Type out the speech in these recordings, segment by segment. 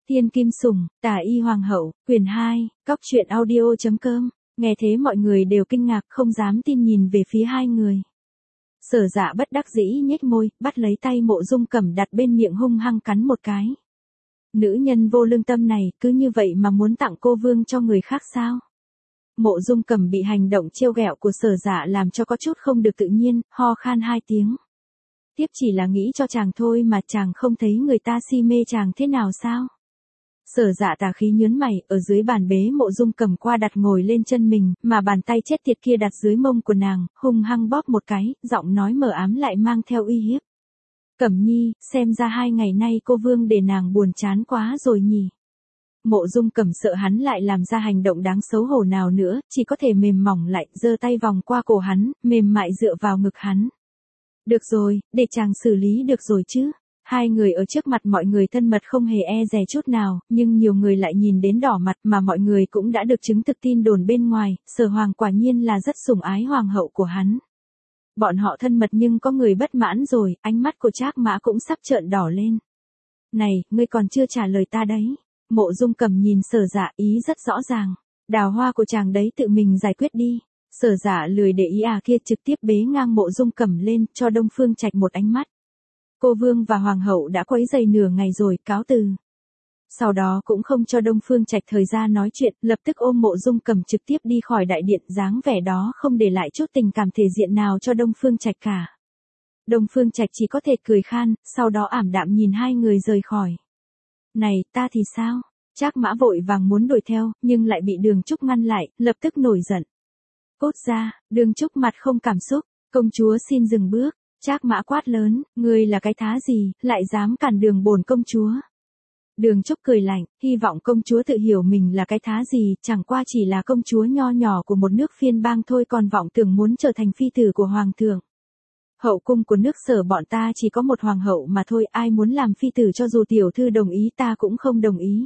Tiên Kim Sủng, Tả Y Hoàng hậu, quyển 2, Cóc truyện audio.com. Nghe thế mọi người đều kinh ngạc không dám tin nhìn về phía hai người. Sở Dạ bất đắc dĩ nhếch môi, bắt lấy tay Mộ Dung Cẩm đặt bên miệng hung hăng cắn một cái. Nữ nhân vô lương tâm này cứ như vậy mà muốn tặng cô vương cho người khác sao? Mộ Dung Cẩm bị hành động trêu ghẹo của Sở Dạ làm cho có chút không được tự nhiên, ho khan 2 tiếng. Tiếp chỉ là nghĩ cho chàng thôi mà chàng không thấy người ta si mê chàng thế nào sao? Sở Dạ tà khí nhớn mày, ở dưới bàn bế Mộ Dung Cẩm qua đặt ngồi lên chân mình, mà bàn tay chết tiệt kia đặt dưới mông của nàng, hung hăng bóp một cái, giọng nói mờ ám lại mang theo uy hiếp. Cẩm Nhi, xem ra 2 ngày nay cô vương để nàng buồn chán quá rồi nhỉ. Mộ Dung Cẩm sợ hắn lại làm ra hành động đáng xấu hổ nào nữa, chỉ có thể mềm mỏng lại, giơ tay vòng qua cổ hắn, mềm mại dựa vào ngực hắn. Được rồi, để chàng xử lý được rồi chứ. Hai người ở trước mặt mọi người thân mật không hề e dè chút nào, nhưng nhiều người lại nhìn đến đỏ mặt mà mọi người cũng đã được chứng thực tin đồn bên ngoài, Sở Hoàng quả nhiên là rất sủng ái hoàng hậu của hắn. Bọn họ thân mật nhưng có người bất mãn rồi, ánh mắt của Trác Mã cũng sắp trợn đỏ lên. Này, ngươi còn chưa trả lời ta đấy. Mộ Dung Cẩm nhìn Sở Dạ, ý rất rõ ràng. Đào hoa của chàng đấy tự mình giải quyết đi. Sở Dạ lười để ý kia trực tiếp bế ngang Mộ Dung Cẩm lên, cho Đông Phương Trạch một ánh mắt. Cô vương và hoàng hậu đã quấy rầy nửa ngày rồi, cáo từ. Sau đó cũng không cho Đông Phương Trạch thời gian nói chuyện, lập tức ôm Mộ Dung Cẩm trực tiếp đi khỏi đại điện, dáng vẻ đó không để lại chút tình cảm thể diện nào cho Đông Phương Trạch cả. Đông Phương Trạch chỉ có thể cười khan, sau đó ảm đạm nhìn hai người rời khỏi. Này, ta thì sao? Trác Mã vội vàng muốn đuổi theo, nhưng lại bị Đường Trúc ngăn lại, lập tức nổi giận. Cút ra, Đường Trúc mặt không cảm xúc, công chúa xin dừng bước. Trác Mã quát lớn, ngươi là cái thá gì, lại dám cản đường bổn công chúa. Đường Trúc cười lạnh, hy vọng công chúa tự hiểu mình là cái thá gì, chẳng qua chỉ là công chúa nho nhỏ của một nước phiên bang thôi, còn vọng tưởng muốn trở thành phi tử của hoàng thượng. Hậu cung của nước Sở bọn ta chỉ có một hoàng hậu mà thôi, ai muốn làm phi tử cho dù tiểu thư đồng ý ta cũng không đồng ý.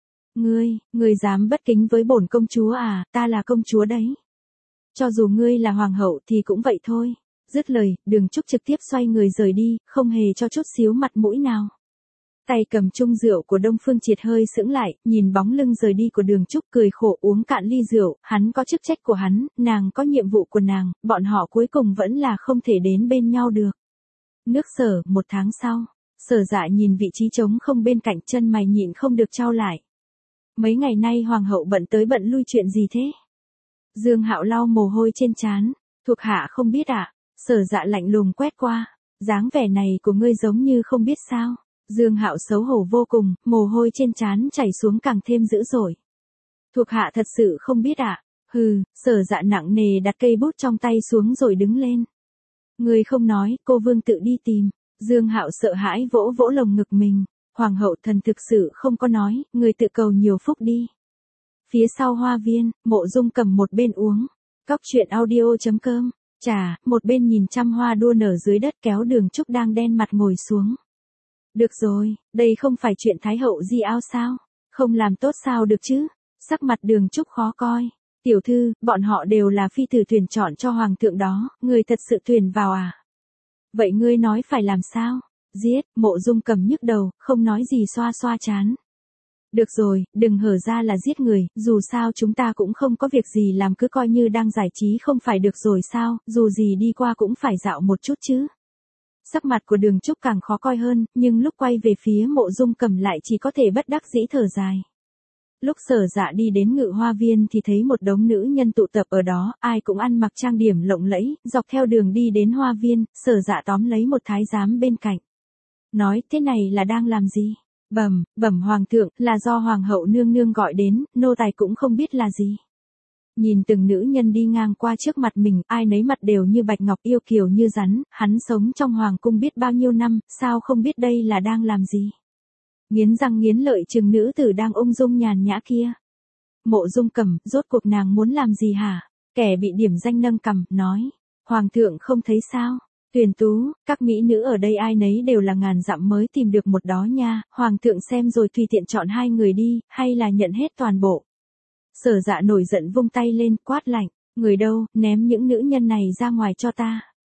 Ngươi dám bất kính với bổn công chúa à, ta là công chúa đấy. Cho dù ngươi là hoàng hậu thì cũng vậy thôi. Dứt lời, Đường Trúc trực tiếp xoay người rời đi, không hề cho chút xíu mặt mũi nào. Tay cầm chung rượu của Đông Phương Triệt hơi sững lại, nhìn bóng lưng rời đi của Đường Trúc cười khổ uống cạn ly rượu, hắn có chức trách của hắn, nàng có nhiệm vụ của nàng, bọn họ cuối cùng vẫn là không thể đến bên nhau được. Nước Sở, 1 tháng sau, Sở Dạ nhìn vị trí trống không bên cạnh, chân mày nhịn không được chau lại. Mấy ngày nay hoàng hậu bận tới bận lui chuyện gì thế? Dương Hạo lau mồ hôi trên trán, thuộc hạ không biết ạ. Sở Dạ lạnh lùng quét qua, dáng vẻ này của ngươi giống như không biết sao. Dương Hạo xấu hổ vô cùng, mồ hôi trên trán chảy xuống càng thêm dữ dội. Thuộc hạ thật sự không biết ạ. Hừ, Sở Dạ nặng nề đặt cây bút trong tay xuống rồi đứng lên. Ngươi không nói, cô vương tự đi tìm. Dương Hạo sợ hãi vỗ vỗ lồng ngực mình. Hoàng hậu thần thực sự không có nói, ngươi tự cầu nhiều phúc đi. Phía sau hoa viên, Mộ Dung Cẩm một bên uống. Cóc truyện audio.com. Chà, một bên nhìn trăm hoa đua nở dưới đất kéo Đường Trúc đang đen mặt ngồi xuống. Được rồi, đây không phải chuyện Thái hậu di ao sao? Không làm tốt sao được chứ? Sắc mặt Đường Trúc khó coi. Tiểu thư, bọn họ đều là phi tử tuyển chọn cho hoàng thượng đó, ngươi thật sự tuyển vào à? Vậy ngươi nói phải làm sao? Giết, Mộ Dung Cẩm nhức đầu, không nói gì xoa xoa trán. Được rồi, đừng hở ra là giết người, dù sao chúng ta cũng không có việc gì làm, cứ coi như đang giải trí không phải được rồi sao, dù gì đi qua cũng phải dạo một chút chứ. Sắc mặt của Đường Trúc càng khó coi hơn, nhưng lúc quay về phía Mộ Dung Cẩm lại chỉ có thể bất đắc dĩ thở dài. Lúc Sở Dạ đi đến Ngự Hoa Viên thì thấy một đống nữ nhân tụ tập ở đó, ai cũng ăn mặc trang điểm lộng lẫy, dọc theo đường đi đến Hoa Viên, Sở Dạ tóm lấy một thái giám bên cạnh. Nói, thế này là đang làm gì? Bẩm hoàng thượng, là do hoàng hậu nương nương gọi đến, nô tài cũng không biết là gì. Nhìn từng nữ nhân đi ngang qua trước mặt mình, ai nấy mặt đều như bạch ngọc yêu kiều như rắn, hắn sống trong hoàng cung biết bao nhiêu năm, sao không biết đây là đang làm gì. Nghiến răng nghiến lợi chừng nữ tử đang ung dung nhàn nhã kia. Mộ Dung Cẩm, rốt cuộc nàng muốn làm gì hả? Kẻ bị điểm danh nâng cằm, nói. Hoàng thượng không thấy sao? Tuyển tú, các mỹ nữ ở đây ai nấy đều là ngàn dặm mới tìm được một đó nha, hoàng thượng xem rồi tùy tiện chọn 2 người đi, hay là nhận hết toàn bộ. Sở Dạ nổi giận vung tay lên, quát lạnh, người đâu, ném những nữ nhân này ra ngoài cho ta.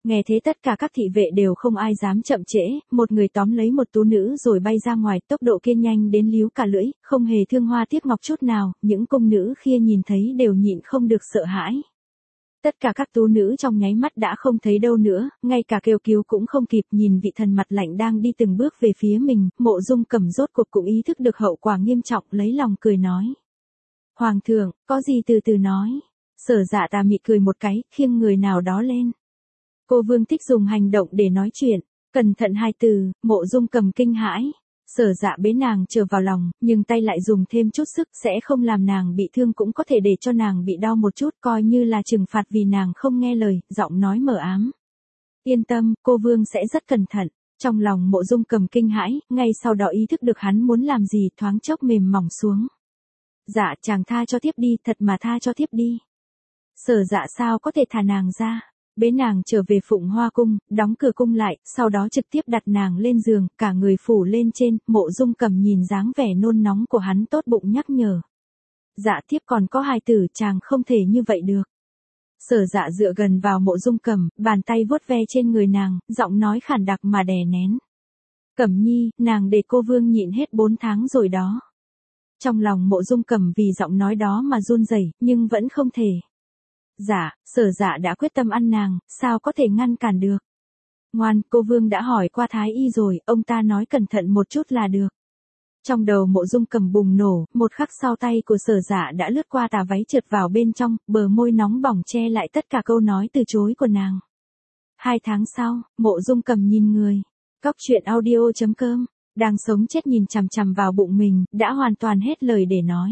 Nghe thế tất cả các thị vệ đều không ai dám chậm trễ, một người tóm lấy một tú nữ rồi bay ra ngoài, tốc độ kia nhanh đến líu cả lưỡi, không hề thương hoa tiếc ngọc chút nào, những cung nữ kia nhìn thấy đều nhịn không được sợ hãi. Tất cả các tú nữ trong nháy mắt đã không thấy đâu nữa, ngay cả kêu cứu cũng không kịp, nhìn vị thần mặt lạnh đang đi từng bước về phía mình, Mộ Dung Cầm rốt cuộc cũng ý thức được hậu quả nghiêm trọng, lấy lòng cười nói. Hoàng thượng, có gì từ từ nói. Sở Dạ tà mị cười một cái, khiêng người nào đó lên. Cô Vương thích dùng hành động để nói chuyện, cẩn thận hai từ, Mộ Dung Cầm kinh hãi. Sở Dạ bế nàng trở vào lòng, nhưng tay lại dùng thêm chút sức, sẽ không làm nàng bị thương cũng có thể để cho nàng bị đau một chút, coi như là trừng phạt vì nàng không nghe lời, giọng nói mờ ám. Yên tâm, cô Vương sẽ rất cẩn thận. Trong lòng Mộ Dung Cầm kinh hãi, ngay sau đó ý thức được hắn muốn làm gì, thoáng chốc mềm mỏng xuống. Dạ, chàng tha cho tiếp đi, thật mà tha cho tiếp đi. Sở Dạ sao có thể thả nàng ra. Bế nàng trở về Phụng Hoa cung, đóng cửa cung lại, sau đó trực tiếp đặt nàng lên giường, cả người phủ lên trên, Mộ Dung Cầm nhìn dáng vẻ nôn nóng của hắn tốt bụng nhắc nhở. Dạ tiếp còn có hài tử, chàng không thể như vậy được. Sở Dạ dựa gần vào Mộ Dung Cầm, bàn tay vuốt ve trên người nàng, giọng nói khản đặc mà đè nén. Cẩm nhi, nàng để cô Vương nhịn hết 4 tháng rồi đó. Trong lòng Mộ Dung Cầm vì giọng nói đó mà run rẩy, nhưng vẫn không thể. Dạ, Sở Dạ đã quyết tâm ăn nàng, sao có thể ngăn cản được. Ngoan, cô Vương đã hỏi qua Thái Y rồi, ông ta nói cẩn thận một chút là được. Trong đầu Mộ Dung Cầm bùng nổ, một khắc sau tay của Sở Dạ đã lướt qua tà váy trượt vào bên trong, bờ môi nóng bỏng che lại tất cả câu nói từ chối của nàng. 2 tháng sau, Mộ Dung Cầm nhìn người. Cóc truyện audio.com, đang sống chết nhìn chằm chằm vào bụng mình, đã hoàn toàn hết lời để nói.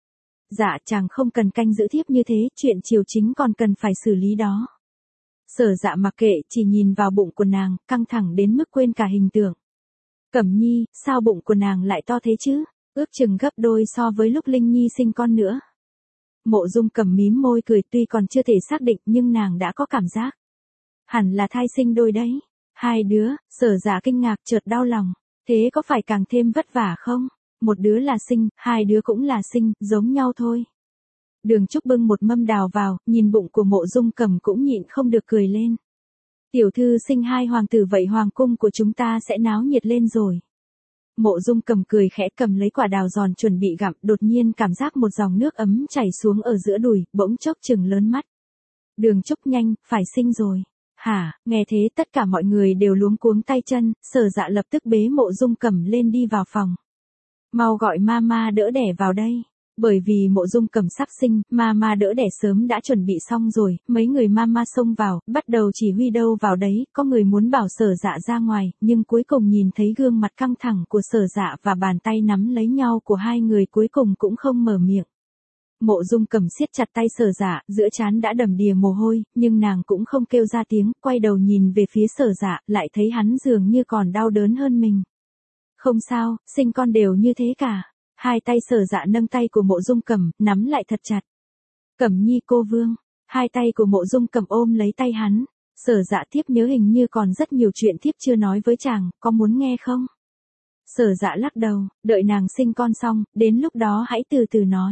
Dạ chàng không cần canh giữ thiếp như thế, chuyện triều chính còn cần phải xử lý đó. Sở Dạ mặc kệ, chỉ nhìn vào bụng của nàng, căng thẳng đến mức quên cả hình tượng. Cẩm nhi, sao bụng của nàng lại to thế chứ, ước chừng gấp đôi so với lúc Linh Nhi sinh con nữa. Mộ Dung Cầm mím môi cười, tuy còn chưa thể xác định nhưng nàng đã có cảm giác. Hẳn là thai sinh đôi đấy. 2 đứa, Sở Dạ kinh ngạc chợt đau lòng, thế có phải càng thêm vất vả không? Một đứa là sinh, 2 đứa cũng là sinh, giống nhau thôi. Đường Trúc bưng một mâm đào vào, nhìn bụng của Mộ Dung Cầm cũng nhịn không được cười lên. Tiểu thư sinh 2 hoàng tử vậy hoàng cung của chúng ta sẽ náo nhiệt lên rồi. Mộ Dung Cầm cười khẽ cầm lấy quả đào giòn chuẩn bị gặm, đột nhiên cảm giác một dòng nước ấm chảy xuống ở giữa đùi, bỗng chốc chừng lớn mắt. Đường Trúc nhanh, phải sinh rồi. Hả, nghe thế tất cả mọi người đều luống cuống tay chân, Sở Dạ lập tức bế Mộ Dung Cầm lên đi vào phòng. Mau gọi mama đỡ đẻ vào đây. Bởi vì Mộ Dung Cầm sắp sinh, mama đỡ đẻ sớm đã chuẩn bị xong rồi, mấy người mama xông vào, bắt đầu chỉ huy đâu vào đấy, có người muốn bảo Sở Dạ ra ngoài, nhưng cuối cùng nhìn thấy gương mặt căng thẳng của Sở Dạ và bàn tay nắm lấy nhau của 2 người cuối cùng cũng không mở miệng. Mộ Dung Cầm siết chặt tay Sở Dạ, giữa trán đã đầm đìa mồ hôi, nhưng nàng cũng không kêu ra tiếng, quay đầu nhìn về phía Sở Dạ, lại thấy hắn dường như còn đau đớn hơn mình. Không sao, sinh con đều như thế cả. 2 tay Sở Dạ nâng tay của Mộ Dung Cầm, nắm lại thật chặt. Cẩm nhi cô Vương. 2 tay của Mộ Dung Cầm ôm lấy tay hắn. Sở Dạ thiếp nhớ hình như còn rất nhiều chuyện thiếp chưa nói với chàng, có muốn nghe không? Sở Dạ lắc đầu, đợi nàng sinh con xong, đến lúc đó hãy từ từ nói.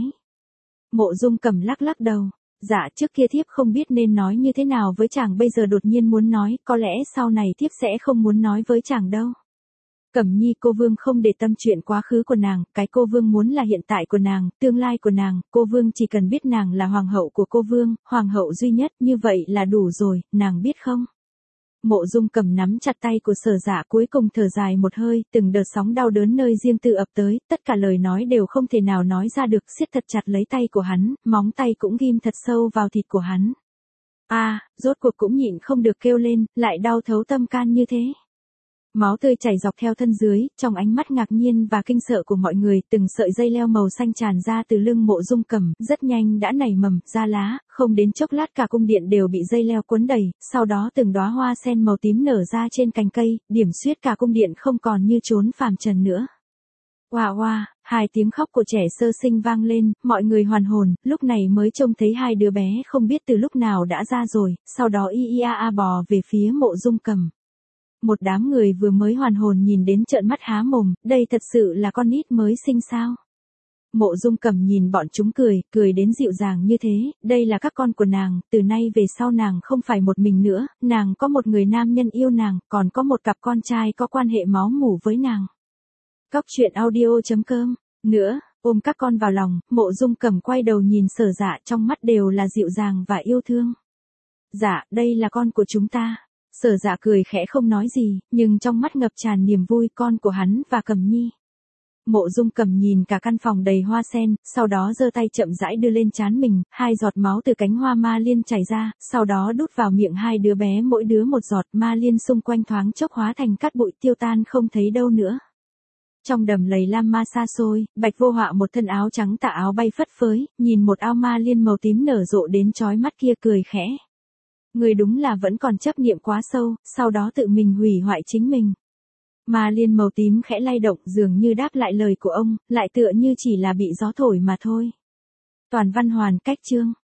Mộ Dung Cầm lắc lắc đầu. Dạ trước kia thiếp không biết nên nói như thế nào với chàng, bây giờ đột nhiên muốn nói, có lẽ sau này thiếp sẽ không muốn nói với chàng đâu. Cẩm nhi cô Vương không để tâm chuyện quá khứ của nàng, cái cô Vương muốn là hiện tại của nàng, tương lai của nàng, cô Vương chỉ cần biết nàng là hoàng hậu của cô Vương, hoàng hậu duy nhất, như vậy là đủ rồi, nàng biết không? Mộ Dung Cầm nắm chặt tay của Sở Dạ, cuối cùng thở dài một hơi, từng đợt sóng đau đớn nơi riêng tư ập tới, tất cả lời nói đều không thể nào nói ra được, siết thật chặt lấy tay của hắn, móng tay cũng ghim thật sâu vào thịt của hắn. Rốt cuộc cũng nhịn không được kêu lên, lại đau thấu tâm can như thế. Máu tươi chảy dọc theo thân dưới, trong ánh mắt ngạc nhiên và kinh sợ của mọi người, từng sợi dây leo màu xanh tràn ra từ lưng Mộ Dung Cầm, rất nhanh đã nảy mầm, ra lá, không đến chốc lát cả cung điện đều bị dây leo cuốn đầy, sau đó từng đóa hoa sen màu tím nở ra trên cành cây, điểm xuyết cả cung điện không còn như chốn phàm trần nữa. Oa oa, 2 tiếng khóc của trẻ sơ sinh vang lên, mọi người hoàn hồn, lúc này mới trông thấy 2 đứa bé không biết từ lúc nào đã ra rồi, sau đó bò về phía Mộ Dung Cầm. Một đám người vừa mới hoàn hồn nhìn đến trợn mắt há mồm, đây thật sự là con nít mới sinh sao? Mộ Dung Cẩm nhìn bọn chúng cười đến dịu dàng như thế, đây là các con của nàng, từ nay về sau nàng không phải một mình nữa, nàng có một người nam nhân yêu nàng, còn có một cặp con trai có quan hệ máu mủ với nàng. Cóc truyện audio.com. Nữa, ôm các con vào lòng, Mộ Dung Cẩm quay đầu nhìn Sở Dạ, trong mắt đều là dịu dàng và yêu thương. Dạ, đây là con của chúng ta. Sở Dạ cười khẽ không nói gì, nhưng trong mắt ngập tràn niềm vui, con của hắn và Cẩm Nhi. Mộ Dung Cẩm nhìn cả căn phòng đầy hoa sen, sau đó giơ tay chậm rãi đưa lên trán mình, 2 giọt máu từ cánh hoa ma liên chảy ra, sau đó đút vào miệng 2 đứa bé mỗi đứa 1 giọt, ma liên xung quanh thoáng chốc hóa thành cát bụi tiêu tan không thấy đâu nữa. Trong đầm lầy lam ma xa xôi, Bạch Vô Họa một thân áo trắng tà áo bay phất phới, nhìn một ao ma liên màu tím nở rộ đến chói mắt kia cười khẽ. Người đúng là vẫn còn chấp niệm quá sâu, sau đó tự mình hủy hoại chính mình. Ma liên màu tím khẽ lay động dường như đáp lại lời của ông, lại tựa như chỉ là bị gió thổi mà thôi. Toàn văn hoàn cách chương.